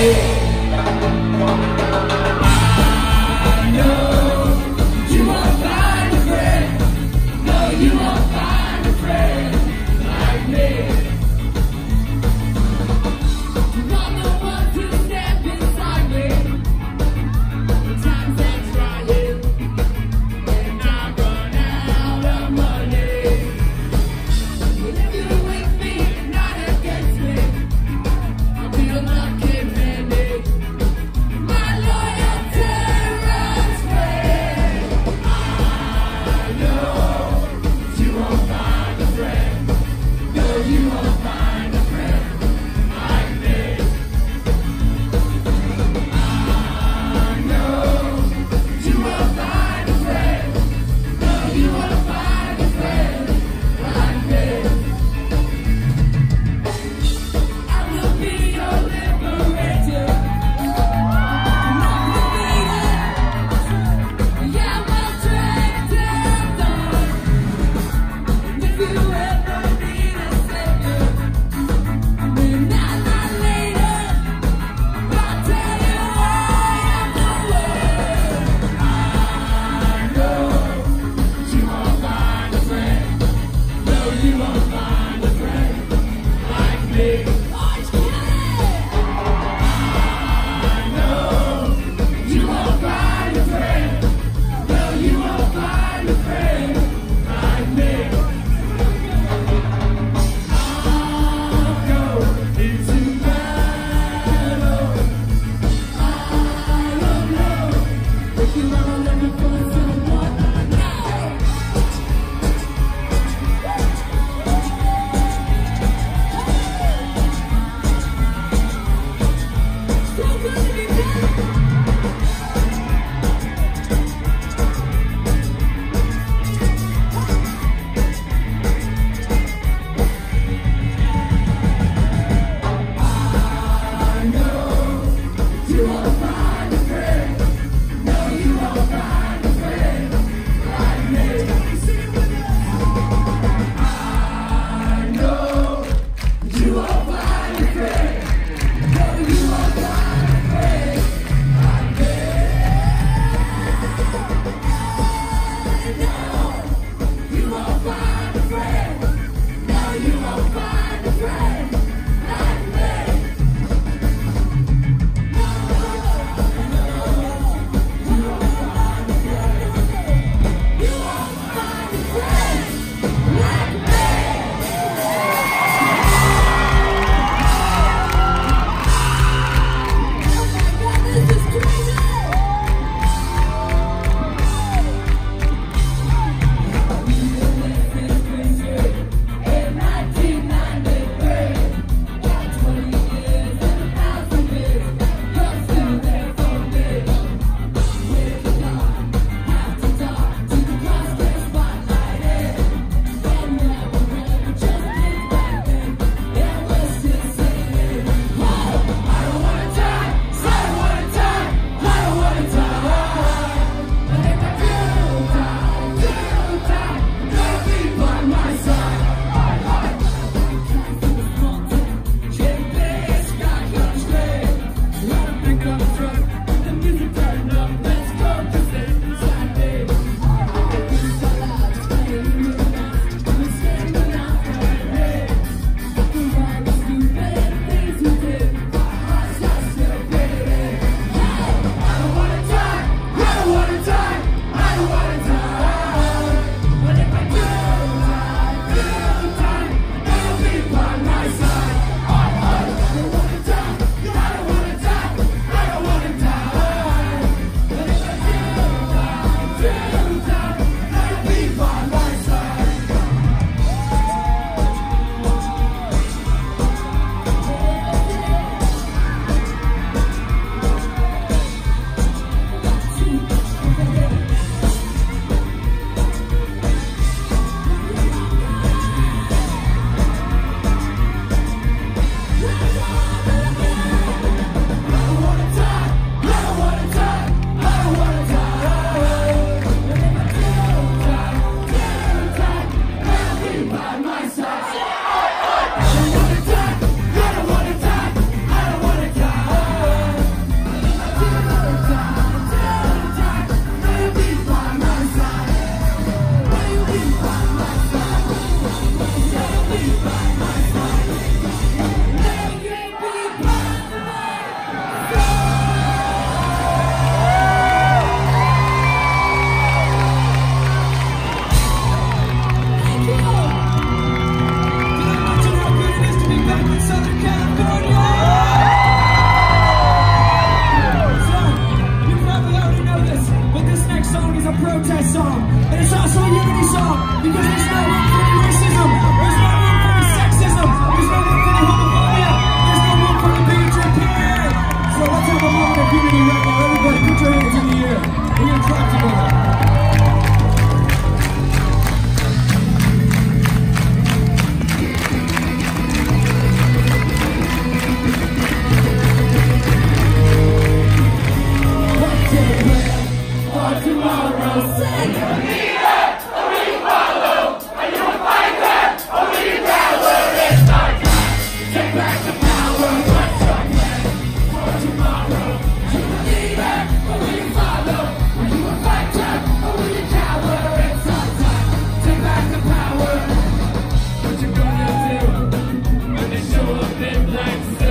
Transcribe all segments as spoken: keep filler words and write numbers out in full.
Lucky man.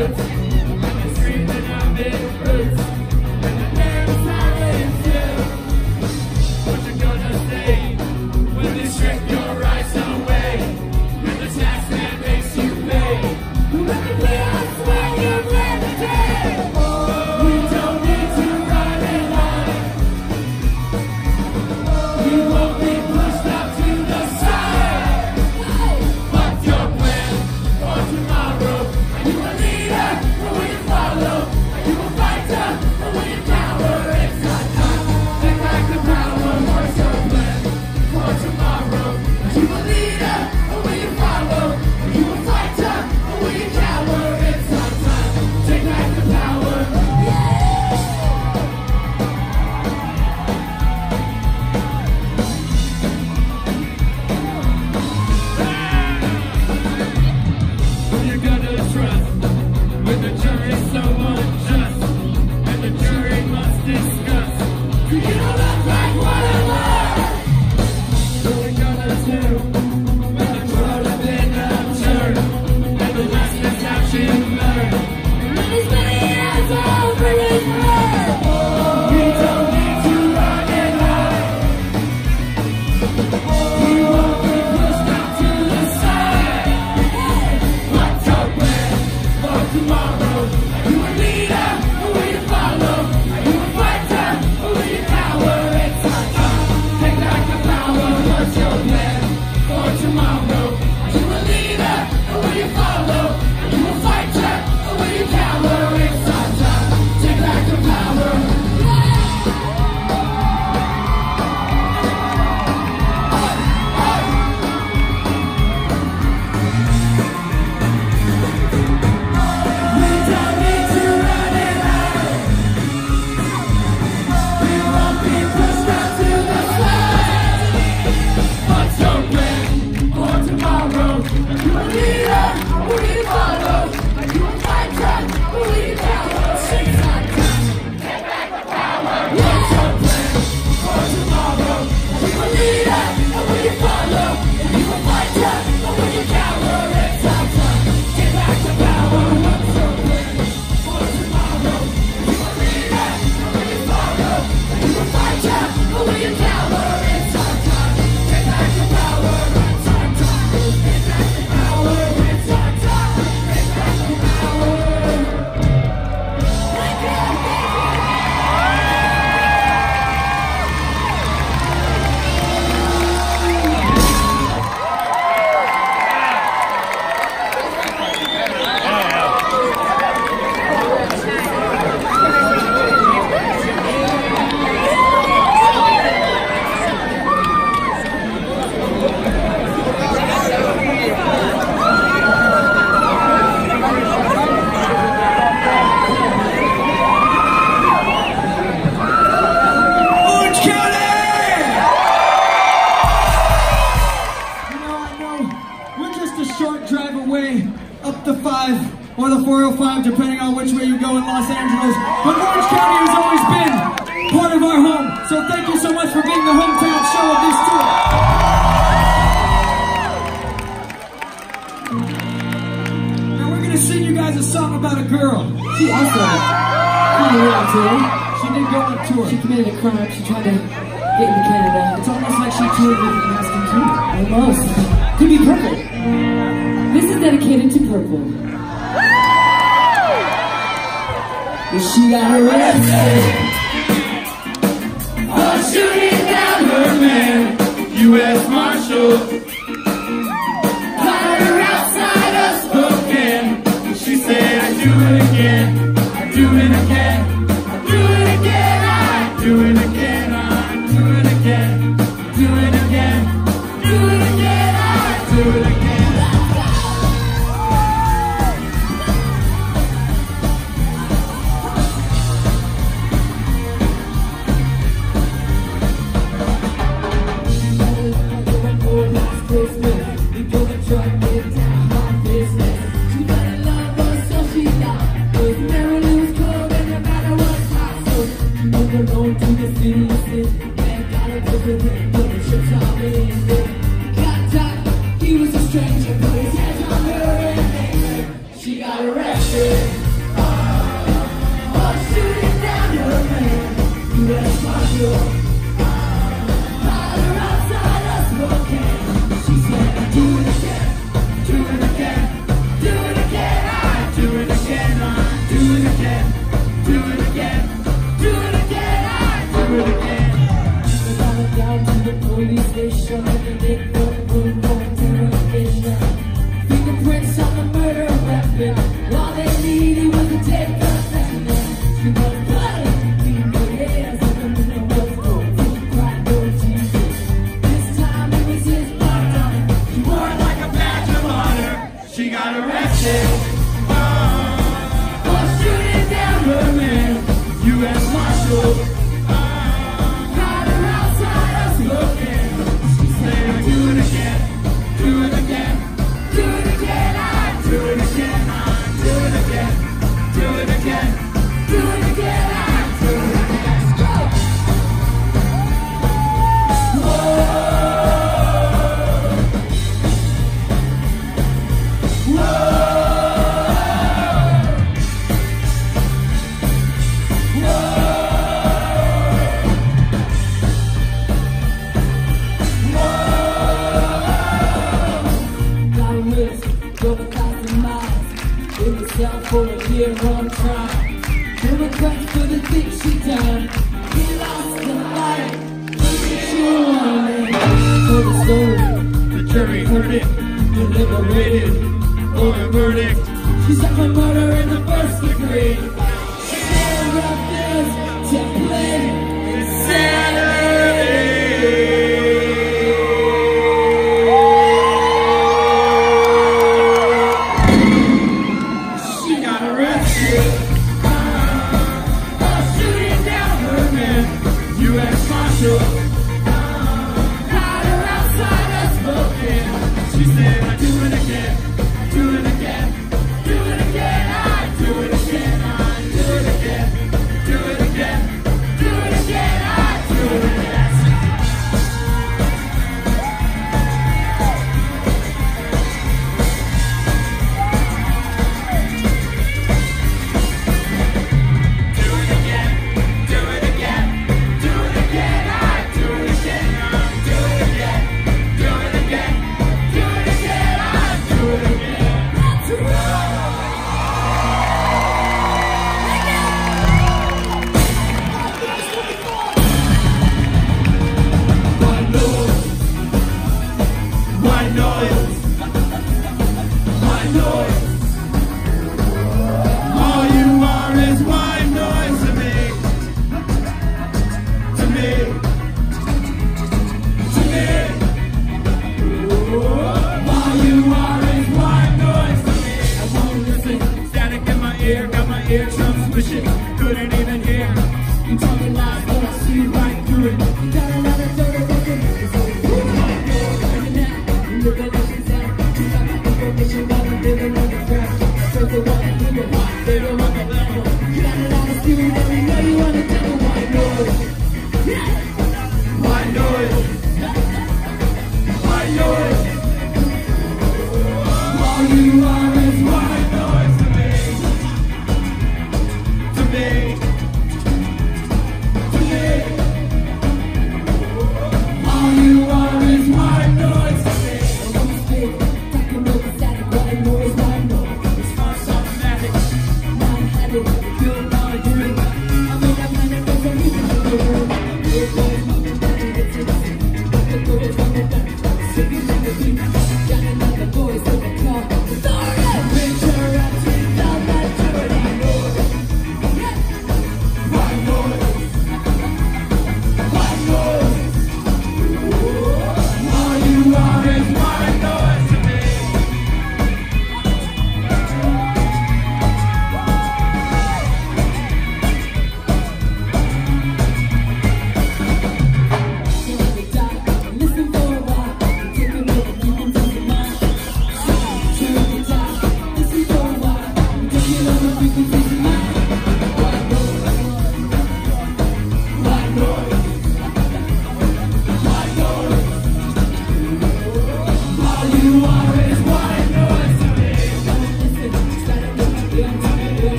or the four oh five, depending on which way you go in Los Angeles. But Orange County has always been part of our home. So thank you so much for being the hometown show of this tour. Now we're going to sing you guys a song about a girl. She also went on tour. She did go on tour. She committed a crime. She tried to get into Canada. It's almost like she toured with Masking Two. Almost. Could be Purple. This is dedicated to Purple. She got arrested for shooting down her man, U S Marshal. Caught her outside of Spokane. She said, I do it again, I do it again, I do it again, I do it again, I do it again, do it again, do it again, I do it again. She got a love, so she got. Marilyn was cold and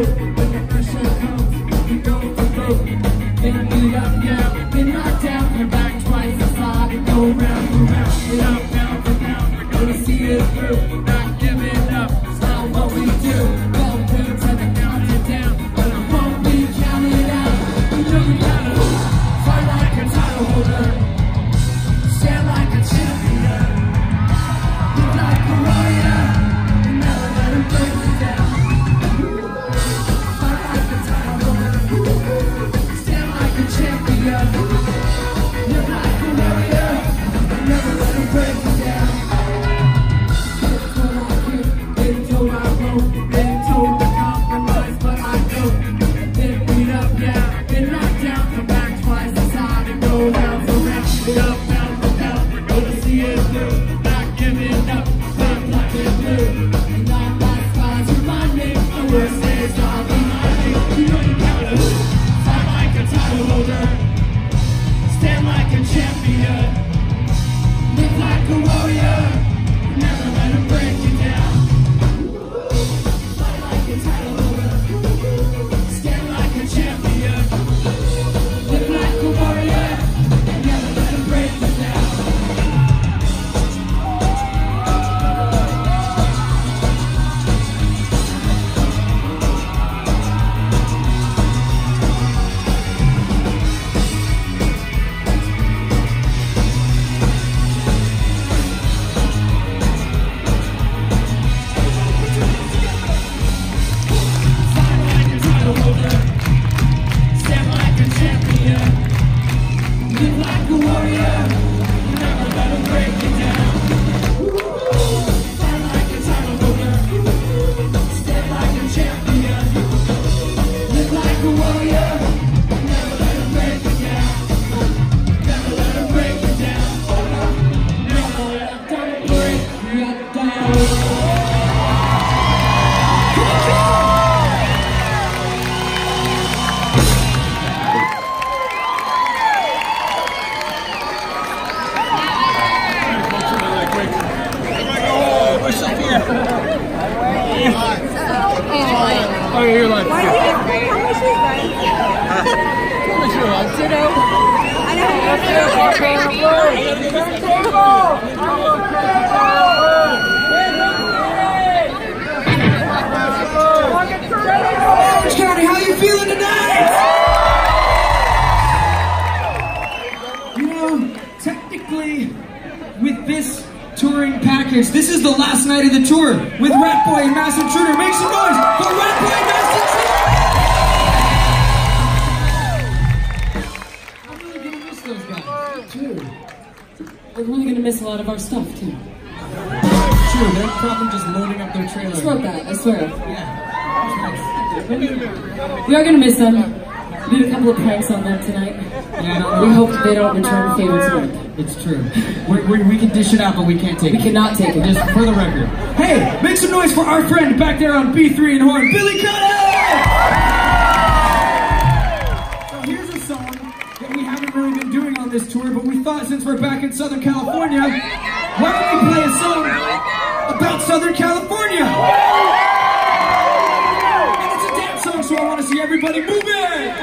boat. When the pressure comes, we go for broke. Then we up, yeah, get knocked down, come back twice inside and go round and round. Get up, down for pound, gonna see it through. Not giving up, it's not what we do. Welcome to the countdown, but I won't be counted out. You know you gotta fight like a title holder, stand like a champion, live like a warrior, and never let them break you down. Fight like a title holder, stand like a champion, live like a warrior, and never let them break you down. Get told I quit, get told I won't, been told to compromise, but I don't. Get beat up, yeah, get knocked down, come back twice inside and go round for round. Get up, down for down, gonna see it through. Not giving up, not black and blue. And not last skies remind me, the worst days are behind me. You know you gotta fight like a title holder, stand like a champion, live like a warrior, never let them break you down. Fight like a title holder, stand like a champion, live like a warrior, never let them break you down. Fight like a title holder, stand like a champion, live like a warrior, never let them break you down. Fight like a title holder, stand like a champion, live like a warrior, never let them break you down. Never let them break you down. Never let them break you down. Oh, you're like, Why do you get paid? How much is that? how much you like? Ditto. I know. Orange County, how you feeling tonight? You know, technically, with this touring package, this is the last night of the tour with Ratboy and Mass Intruder. Make some noise for Ratboy and Mass Intruder! I'm really gonna miss those guys. Too. We're really gonna miss a lot of our stuff too. Sure, they're probably just loading up their trailer. Just wrote that, I swear. Yeah. We are gonna miss them. We did a couple of pranks on them tonight. Yeah, no, We no. hope they don't return favor tonight. It's true. We, we, we can dish it out, but we can't take We it. cannot take it. Just for the record. Hey, make some noise for our friend back there on B three and horn, Billy Cuddy! So here's a song that we haven't really been doing on this tour, but we thought since we're back in Southern California, why don't we play a song about Southern California? And it's a dance song, so I want to see everybody move it!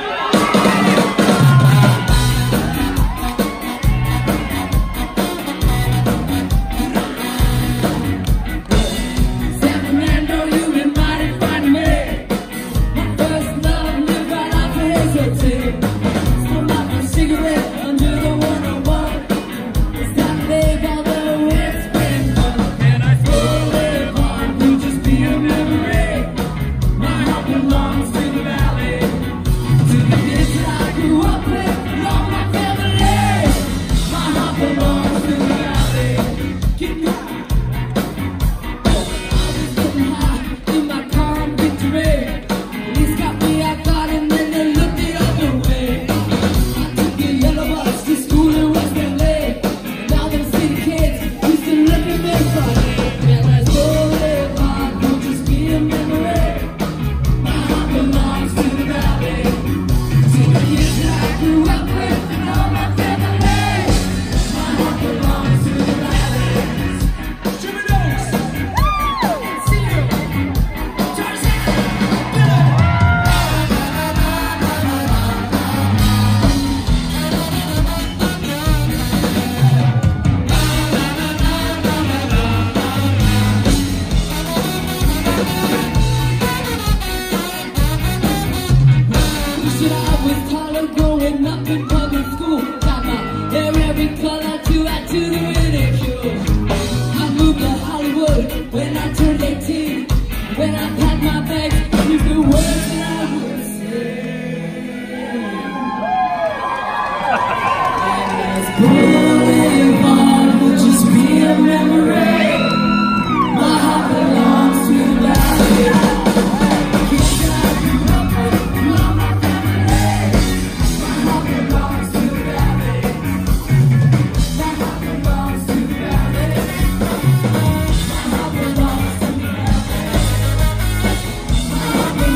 San Fernando, you've been mighty fine to me. My first love lived right off of Hazeltine. Smoked my first cigarette under the one oh one. It's that big, although it's been fun. And I still live on, will just be a memory. My heart belongs to the valley.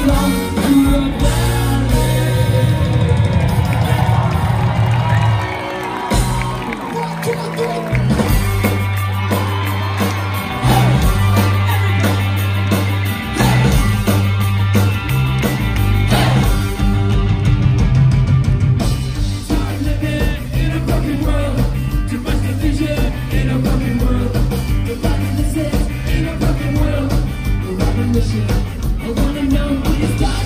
belong to the valley. One, two, three. I wanna know who you got.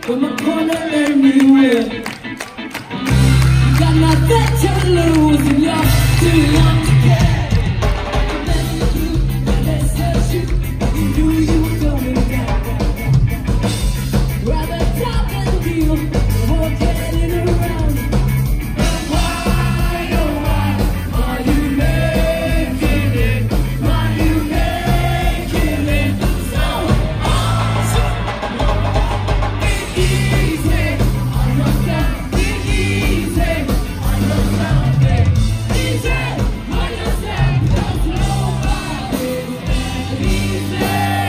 from a corner anywhere. You got nothing to lose and you're too young to care. You knew you were going down. Rather talk than deal, more getting around. And why, oh why, are you making it? Why you making it so awesome? Be easy on yourself, be easy on yourself, be easy on yourself, 'cause nobody's that easy.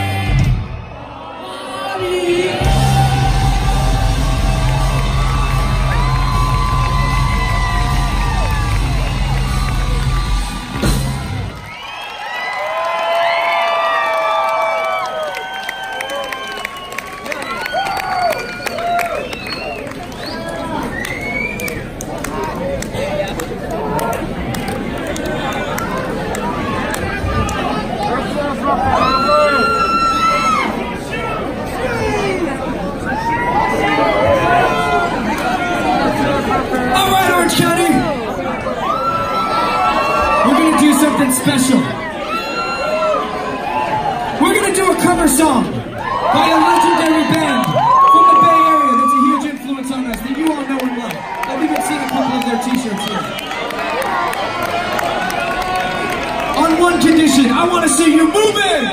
Something special. We're gonna do a cover song by a legendary band from the Bay Area that's a huge influence on us that you all know and love. I've even seen a couple of their t-shirts here. On one condition, I want to see you moving!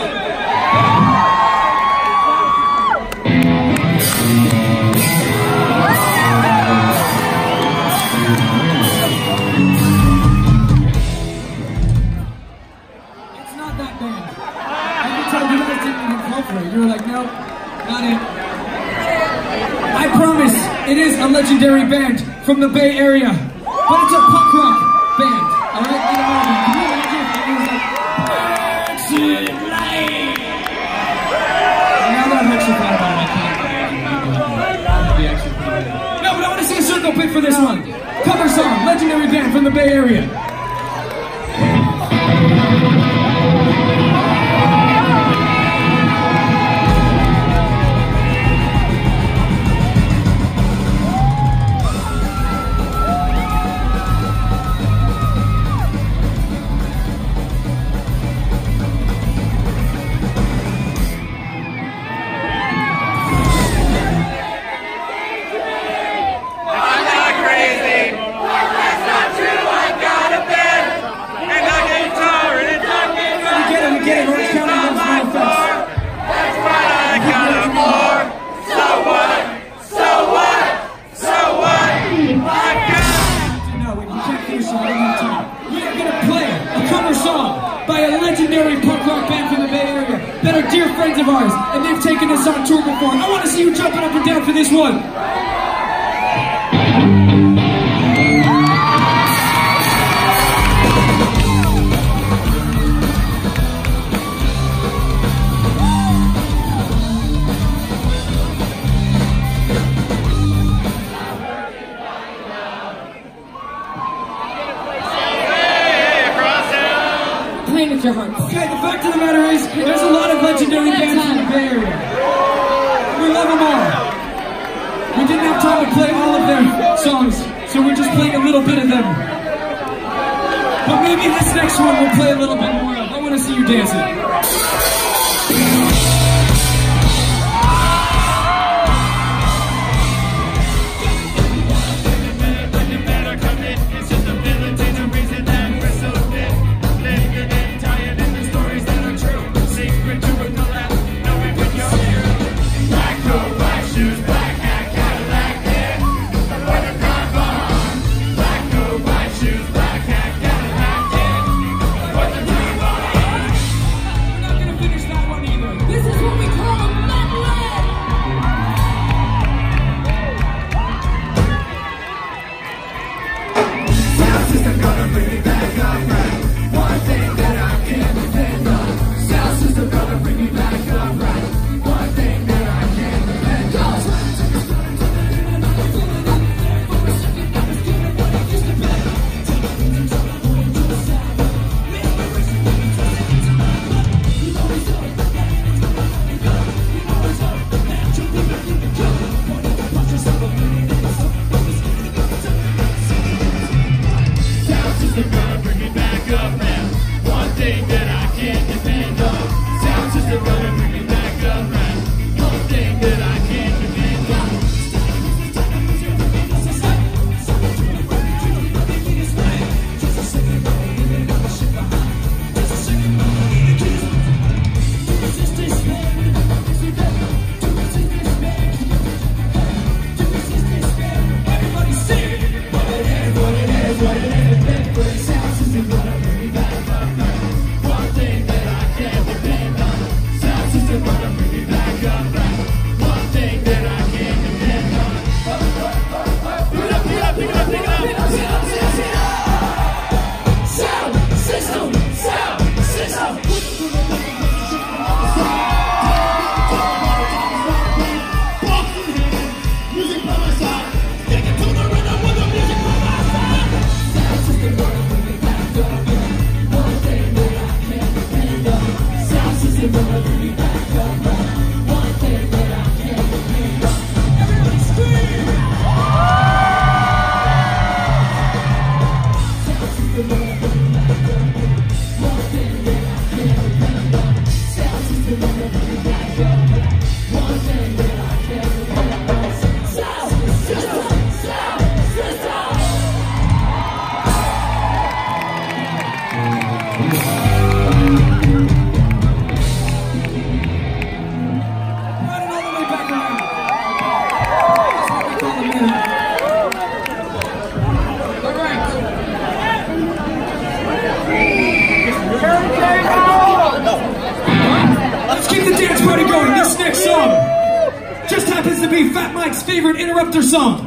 You were like, no, not it. I promise, it is a legendary band from the Bay Area, but it's a punk rock band, all right? You know, can you imagine if it was like, Exit Light? Now that I'm actually thought about it, I can't. No, but I want to see a circle pit for this one. Cover song, legendary band from the Bay Area. By a legendary punk rock band from the Bay Area that are dear friends of ours, and they've taken us on tour before. I want to see you jumping up and down for this one. With your hearts. Okay, the fact of the matter is, there's a lot of legendary bands in the Bay Area. We love them all. We didn't have time to play all of their songs, so we're just playing a little bit of them. But maybe this next one we'll play a little bit more of. I want to see you dancing. Finish just happens to be Fat Mike's favorite interrupter song.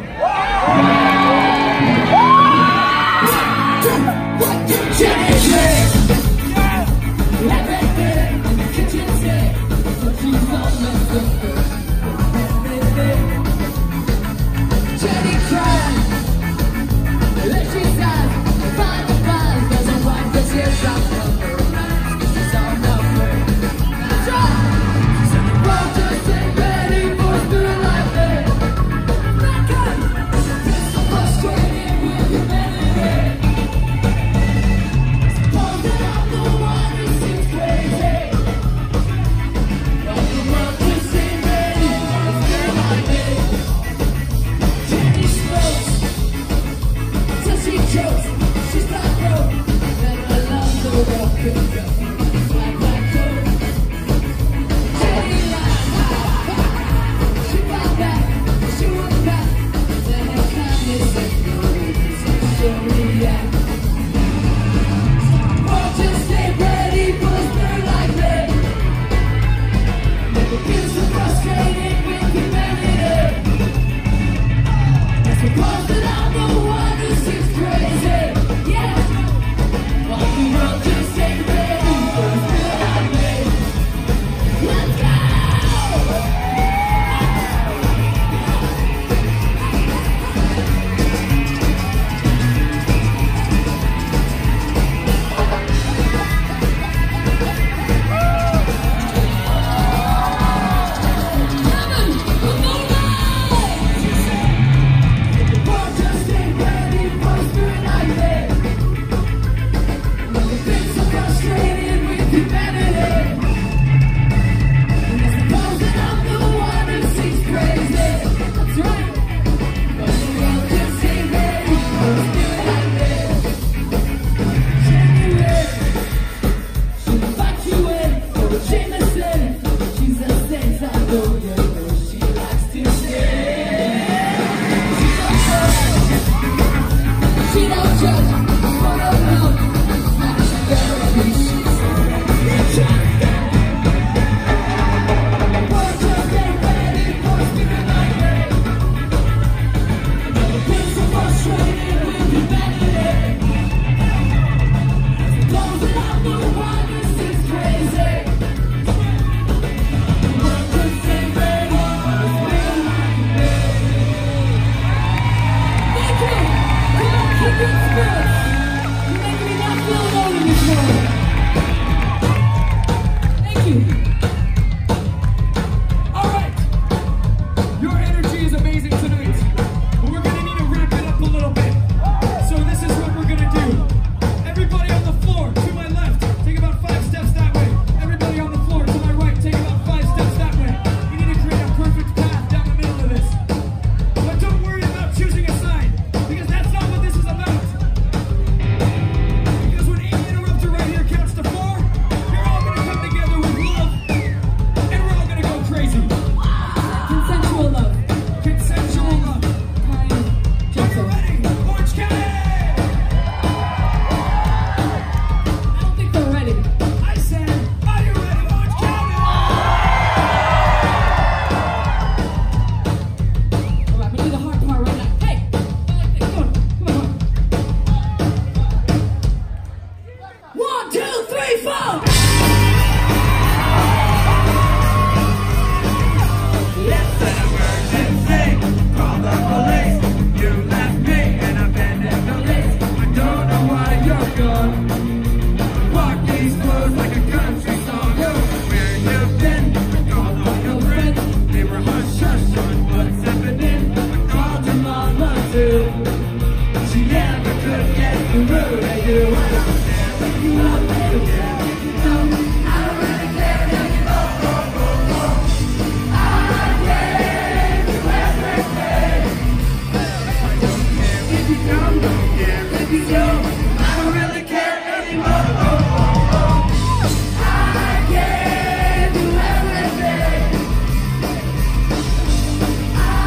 I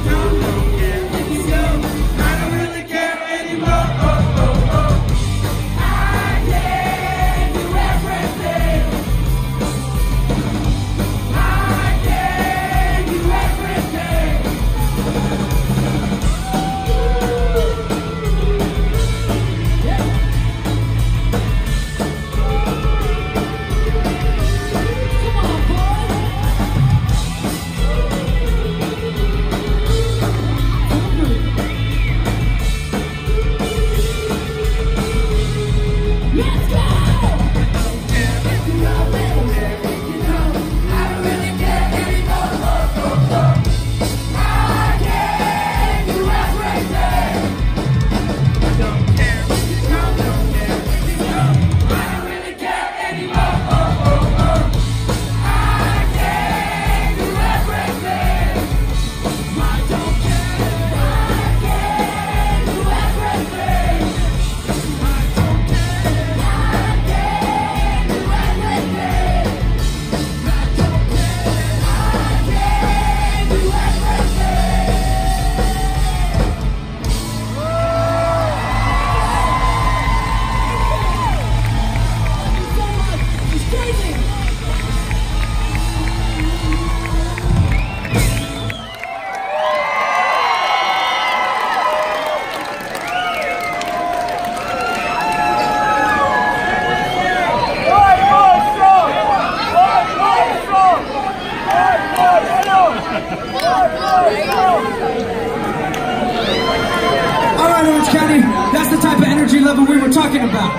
Alright, Orange County, that's the type of energy level we were talking about.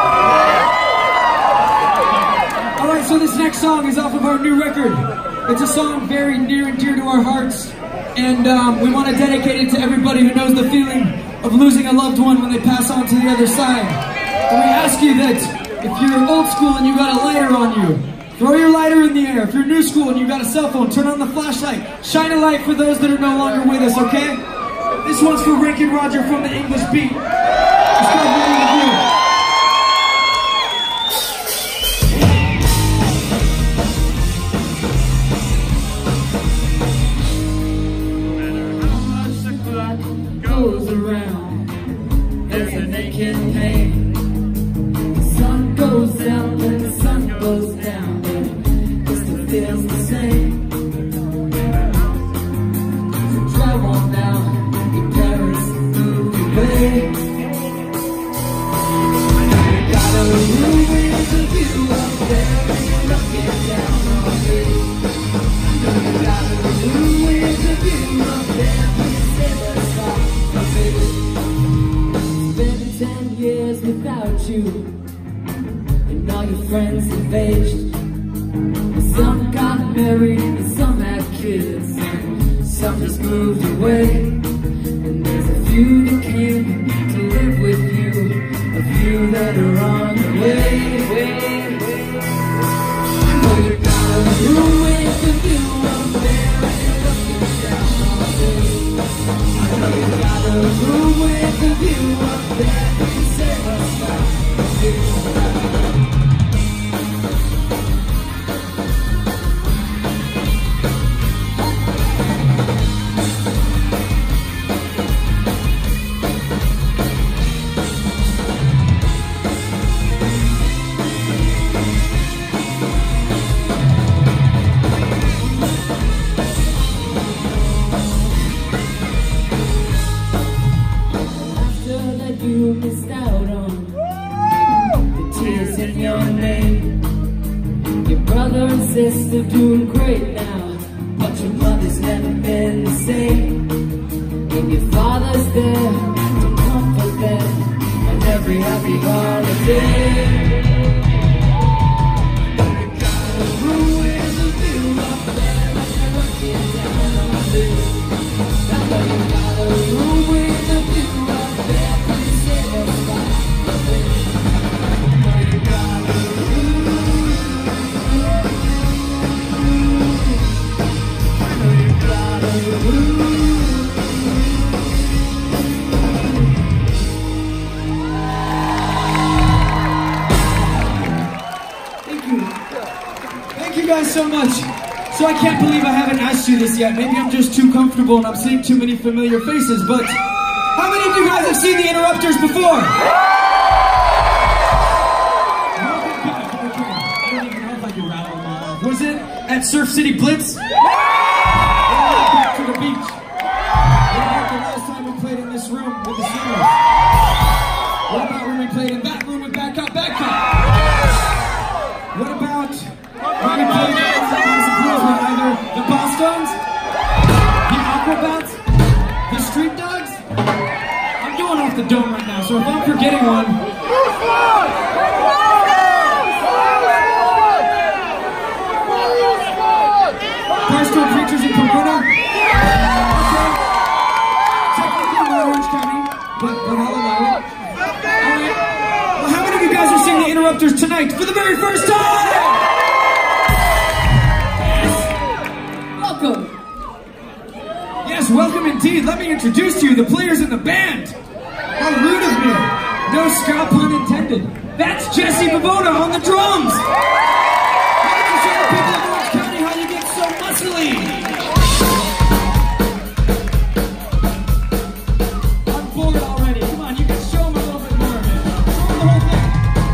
Alright, so this next song is off of our new record. It's a song very near and dear to our hearts, and um, we want to dedicate it to everybody who knows the feeling of losing a loved one when they pass on to the other side. And we ask you that if you're old school and you got a lighter on you, throw your lighter in the air. If you're new school and you got a cell phone, turn on the flashlight. Shine a light for those that are no longer with us, okay? This one's for Rick and Roger from the English Beat. It's called Living With You. Goes around, there's an aching pain. The sun goes down and the sun goes down, but it still feels the same. So drive on down, your parents move away. You got a room with a view up there, and you're looking down on me. You got a room with a view up there, and you say that's all. It's been ten years without you, and all your friends have aged. Some got married, and some had kids, and some just moved away. And there's a few that came to live with you, a few that are on the way. I know you got a room with a view up there, and you're looking down on me. I know you got a room with a view up there, you say what's not you. You missed out on the tears in your name. Your brother and sister doing great now, but your mother's never been the same. And your father's there to comfort them on every happy holiday. You got a room with a view up there, and you're looking down on this. I know you got a room with a view up there. Thank you guys so much. So I can't believe I haven't asked you this yet. Maybe I'm just too comfortable and I'm seeing too many familiar faces, but how many of you guys have seen the Interrupters before? I don't even know if I can rattle them off. Was it at Surf City Blitz? Back to the beach. What about the last time we played in this room with the singers? What about when we played in that room with Back Up, Back Up? What about when we played in with either the Bosstones, the Aquabats, the Street Dogs? I'm going off the dome right now, so if I'm forgetting one... Barstool Preachers in Pomona? Okay. Technically not Orange County, but, but I'll allow it. Alright. Well, how many of you guys are seeing the Interrupters tonight for the very first time? Welcome. Yes, welcome indeed. Let me introduce to you the players in the band. How rude of me. No ska pun intended. That's Jesse Pavona on the drums. Why don't you show the people of Orange County how you get so muscly? I'm bored already. Come on, you can show them a little bit more of it. Show them the whole thing.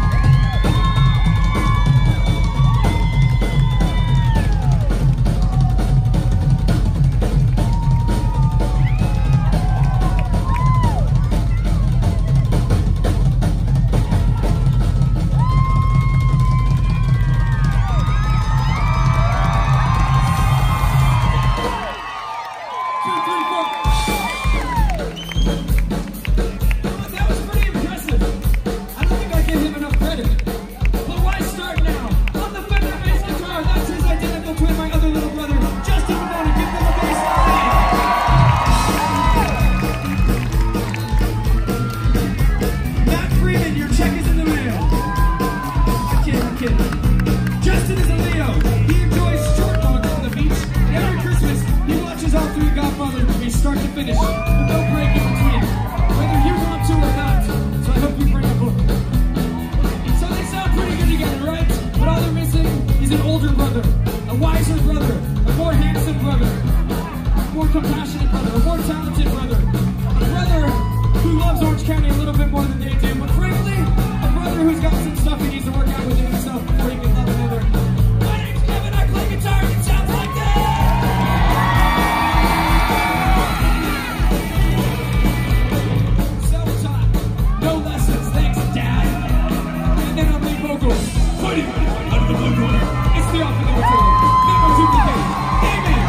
Start to finish, with no break in between, whether you want to or not. So I hope you bring a book. So they sound pretty good together, right? But all they're missing is an older brother, a wiser brother, a more handsome brother, a more compassionate brother, a more talented brother, a brother who loves Orange County a little bit more than they do, but frankly, a brother who's got some stuff he needs to work out within himself before he can love another. My name's Kevin, I play guitar, and it sounds like this! It's the ultimate material. Never duplicate. Amen.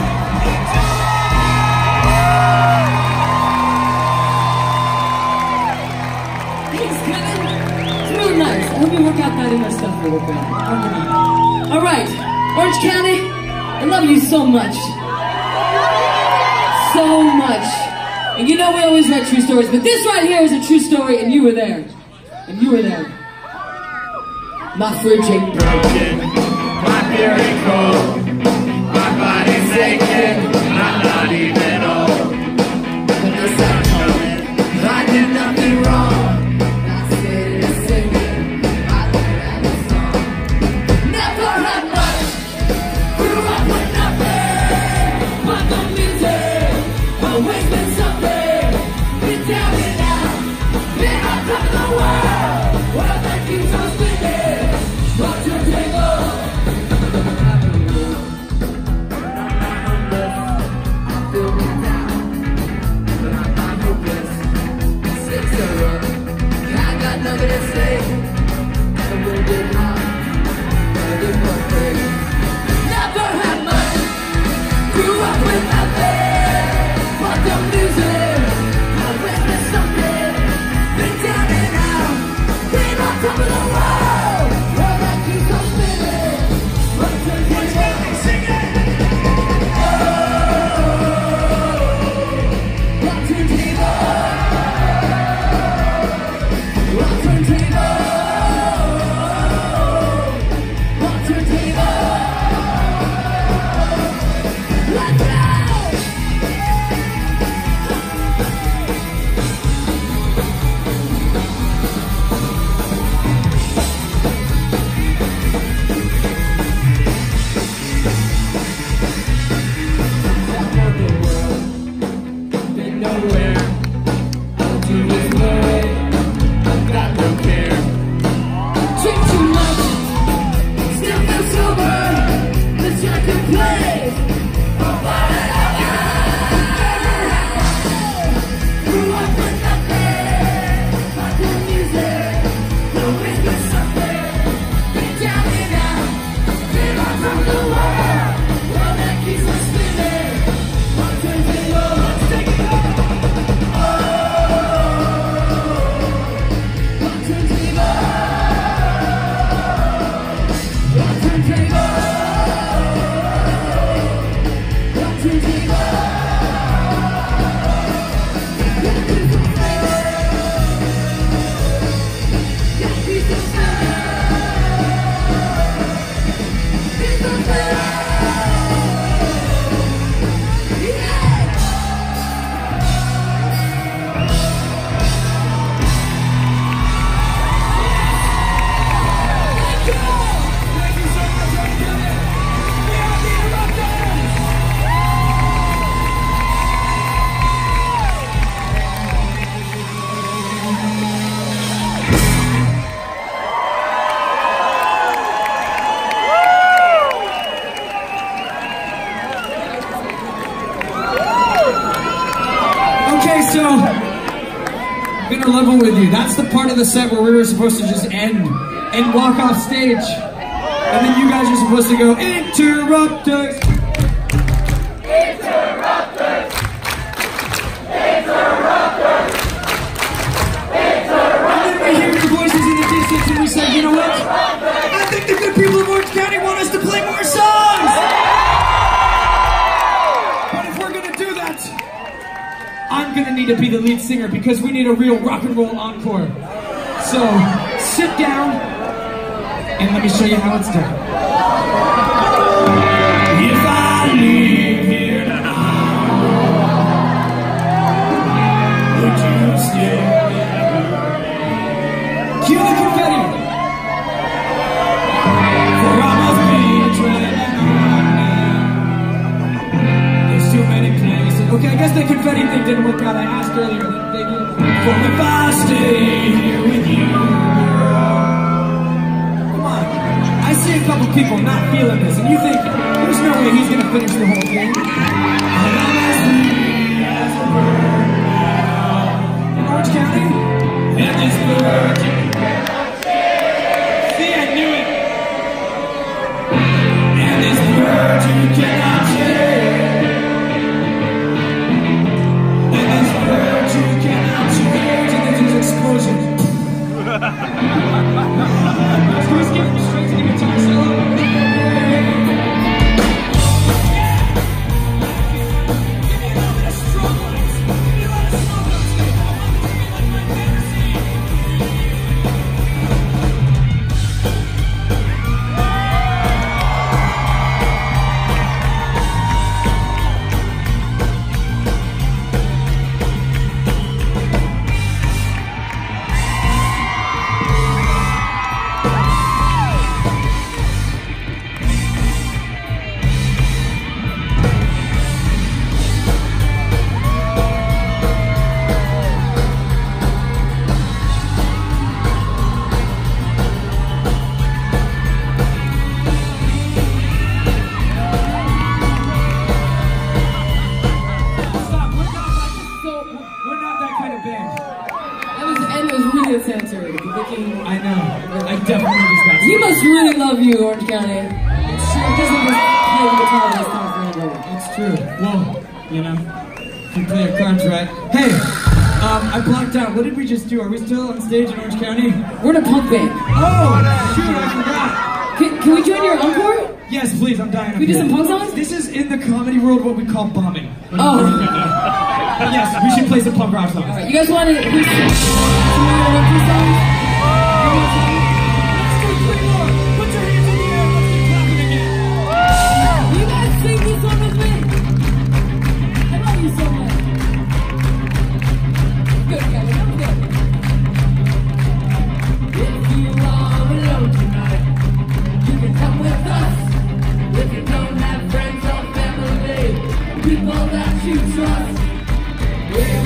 Thanks, Kevin. It's really nice. I hope you work out that inner stuff a little bit. All right, Orange County, I love you so much. So much. And you know we always write true stories, but this right here is a true story, and you were there. And you were there. My fridge ain't broken, My very cold, my body's aching, I'm not even old. but this I'm coming. I did nothing wrong. I said it's singing. I don't have a song. Never had much. Grew up with nothing but the music. Always been something. Been down and out. Been on top of the world. Well, that keeps on spinning. Watch your table. I feel nowhere. I'll do this way, I've got no care. Drink too much, still feel sober. The track can play. Grew up with nothing, but the music, always been something. Been down and out, been on from the world. World that keeps us spinning. One twenty, let's take it up. Oh, one twenty, one twenty, one twenty. So, I'm gonna level with you. That's the part of the set where we were supposed to just end and walk off stage. And then you guys are supposed to go, interrupters! Interrupters! Interrupters! Interrupters! And then we hear your voices in the distance and we say, you know what? I think the good people of Orange County want us to play more songs! But if we're gonna do that, I'm gonna need to be the lead singer because we need a real rock and roll encore. So, sit down and let me show you how it's done. If I leave here tonight, would you stay? Cue the confetti. For I must be traveling on now. There's too many places. Okay, I guess the confetti thing didn't work out. I asked earlier that they did. For if I stay here with you, girl. Come on. I see a couple people not feeling this, and you think, there's no way he's gonna finish the whole thing. And I'm as free as a bird now. In Orange County? And this bird you cannot share. See, I knew it. And this bird you cannot share. Explosion. Who's getting straight to the guitar solo? I know. I definitely just got He must really love you, Orange County. It's true. He doesn't just play the guitar this time forever. It's true. Well, you know, if you play your cards right. Hey, um, I blocked out. What did we just do? Are we still on stage in Orange County? We're in a punk band. Oh, shoot, I forgot. Can, can we join your encore? Yes, please. I'm dying. Can we do some punk songs? This is in the comedy world what we call bombing. Oh. But yes, we should play some punk rock songs. All right, you guys want to do some songs? Let's do three more. Put your hands in the air. Let's keep clapping again. You guys sing this one with me. I love you so much. Good, Kevin. That was good. If you are alone tonight, you can come with us. If you don't have friends or family, people that you trust, we're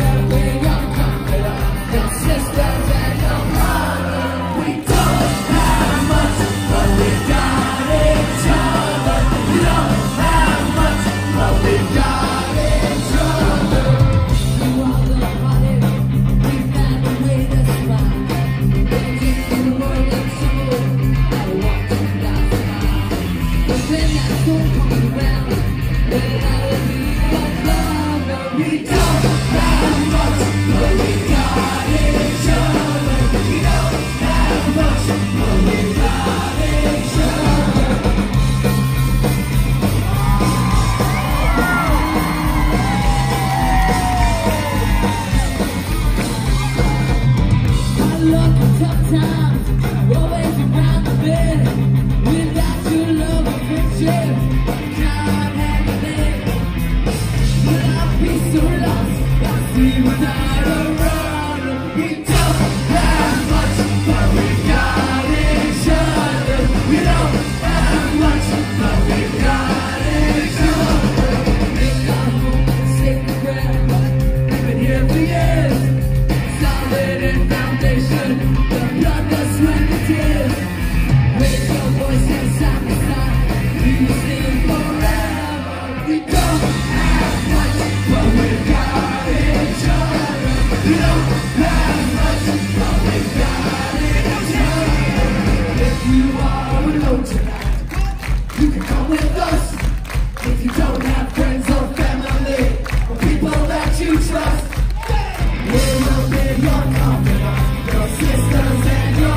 time, always around the bed. Without your love and friendship, can't have it. Will I be so lost? I see without a run. We don't have much, but we got each other. We don't have much, but we got each other. Make our home a sacred ground. We've been here for years. Solid and foundation. The blood, the sweat, the tears. Raise your voices side by side. We will sing forever. We don't have much, but we got each other. We don't have much, but we got each other. If you are alone tonight, you can come with us. If you don't have friends or family, or people that you trust, we will be your confidant, your sisters and your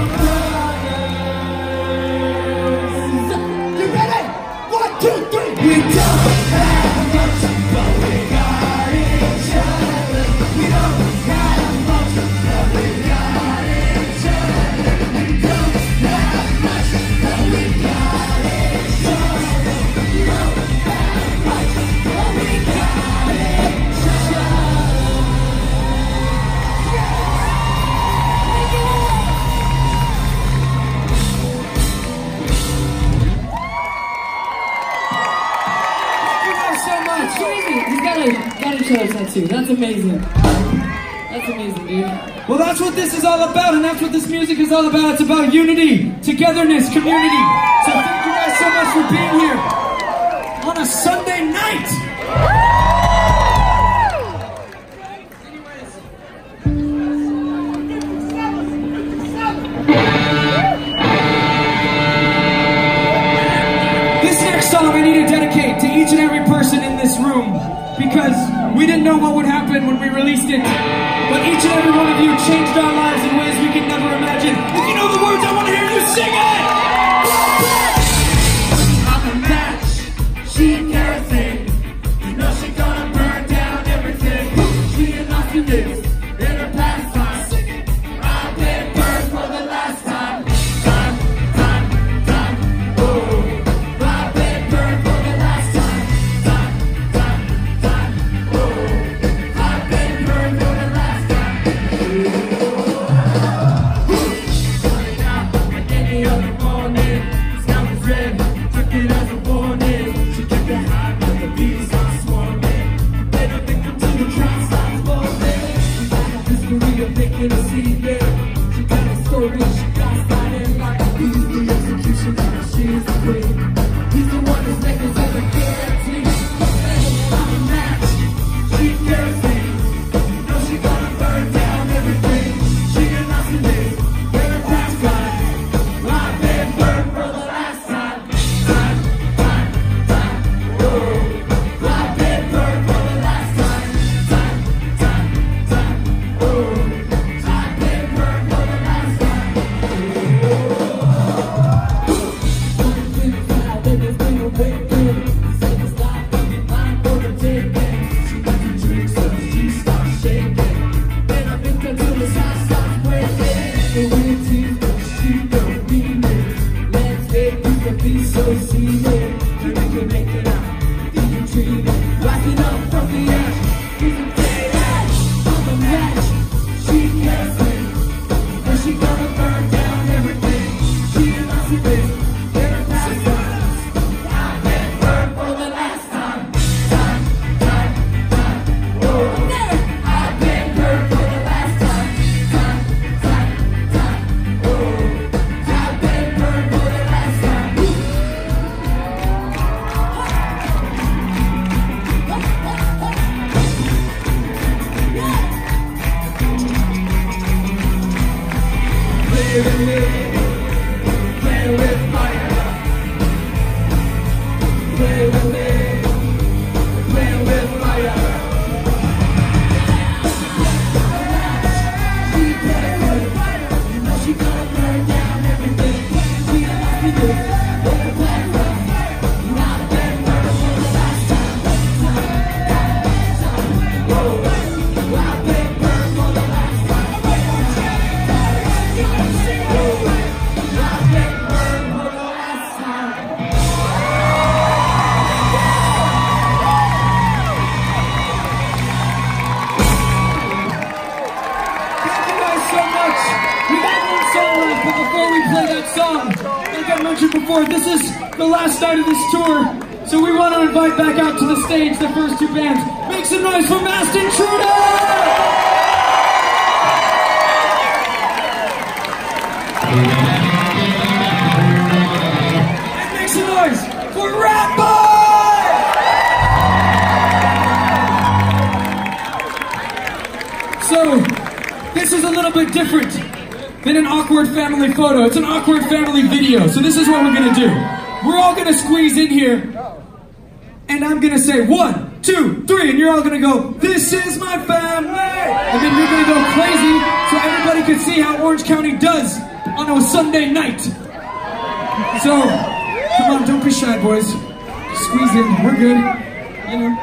brothers. You ready? One, two, three. We don't have much, but we got each other. We don't have much, but we got each other. We don't have much, but we got each other. We don't have much, but we got each other. Thank you guys so much. That's crazy. He's got a got a show tattoo. That's amazing. That's amazing, dude. Well, that's what this is all about, and that's what this music is all about. It's about unity, togetherness, community. So thank you guys so much for being here on a Sunday night. This next song I need to dedicate to each and every person in this room, because we didn't know what would happen when we released it. But each and every one of you changed our lives in ways we could never imagine. If you know the words, I want to hear you sing it! I'm a match. She kerosene. You know she gonna burn down everything. She and nothing is in her pastime. I've been burned for the last time. Time, time, time. Oh, I've been burned for the last time. Time, time, time. Oh, I've been burned for the last time. Starting out like any other morning. Sky was red, took it as a warning. She took the high with the bees are swarming. They don't think I'm to the trap starts falling. She got a history of making a scene there. She got a story, she got started like a beast. The executioner, she is the queen. He's the one who's making us a guarantee. I'm a match, she kerosene. You know she gonna burn down everything. She and nothing is, we're a past time. I've been burned for the last time. Time, time, time. Oh, I've been burned for the last time. Time, time, time. Oh, I've been before we play that song, like I mentioned before, this is the last night of this tour, so we want to invite back out to the stage the first two bands. Make some noise for Masked Intruder! And make some noise for Rat Boy! So, this is a little bit different than an awkward family photo. It's an awkward family video. So this is what we're gonna do. We're all gonna squeeze in here, and I'm gonna say one, two, three, and you're all gonna go, "This is my family!" And then you're gonna go crazy so everybody can see how Orange County does on a Sunday night. So, come on, don't be shy, boys. Squeeze in, we're good, you know.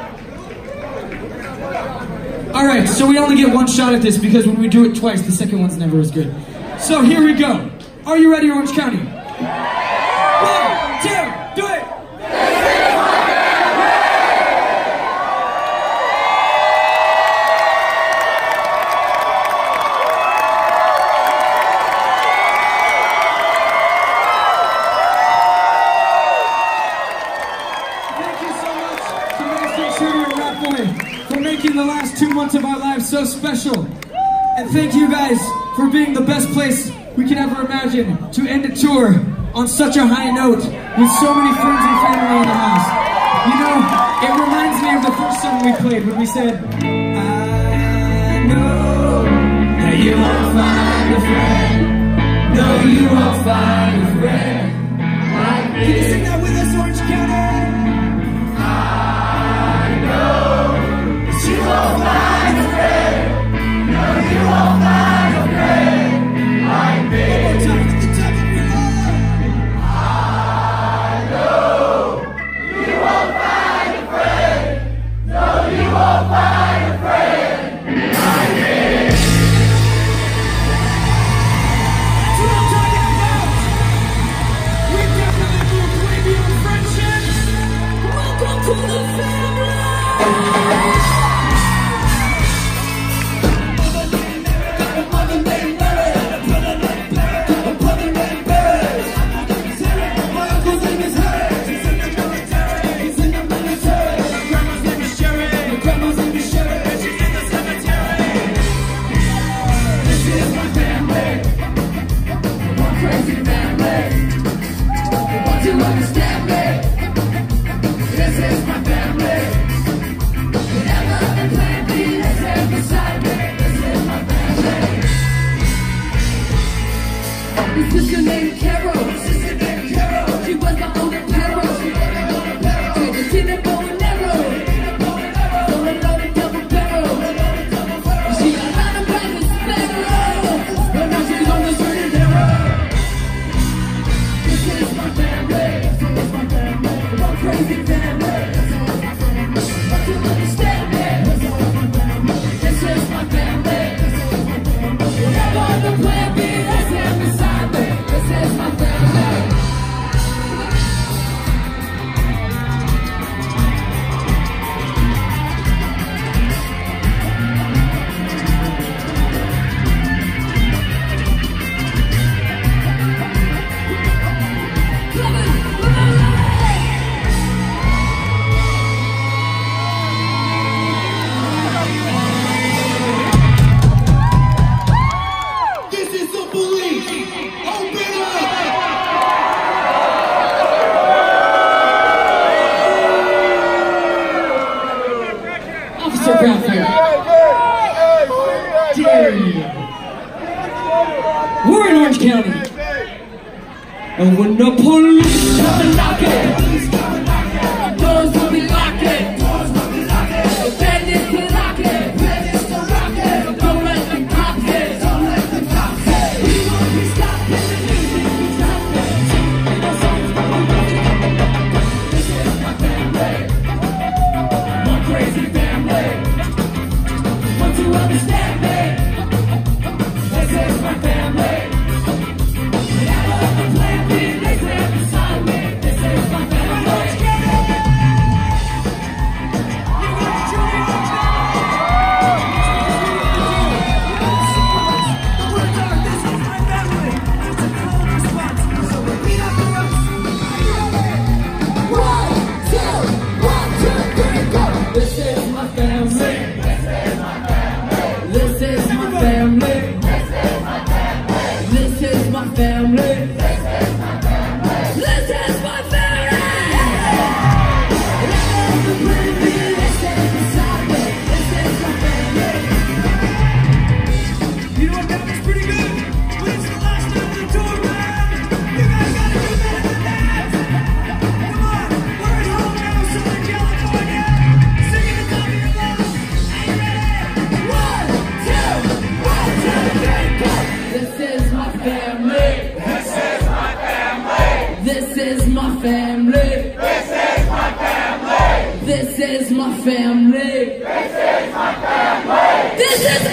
All right, so we only get one shot at this because when we do it twice, the second one's never as good. So here we go. Are you ready, Orange County? One, two, three. Thank you so much to Masked Intruder and Rat Boy for making the last two months of our lives so special. And thank you guys for being the best place we can ever imagine to end a tour on such a high note with so many friends and family in the house. You know, it reminds me of the first song we played when we said, I know that you won't find a friend. No, you won't find a friend. Like me. Can you sing that with us, Orange County? I know that you won't find a friend. No, you won't find a friend like me. One more time at the top of your lungs. I know you won't find a friend. No, you won't find a friend like me. That's what I'm talking about. We definitely move way beyond friendships. Welcome to the family. His sister named Carol. Sister named Carol. She was my older Carol. She was my older Carol. She did bow and arrow. So I love a double barrel. She got out of practice sparrow. But now she's on the straight and narrow. This is my family. This is my family. One crazy family. But you understand me. This is my family. Whatever the plan be, that's him beside me. This is my family. This is the police. Open up. Officer Bradford. Dare you. We're in Orange County. And when the police come and knock it, Doors will be locking. Bandits will lock it. Don't let them cops it. We won't be stopping the music. We stop it. And our songs will be running. This is my family. One crazy family. Want to understand me? This is my family. Whatever the plan be, they stand beside me. This is my family. This is my family. is my family. This is my family. This is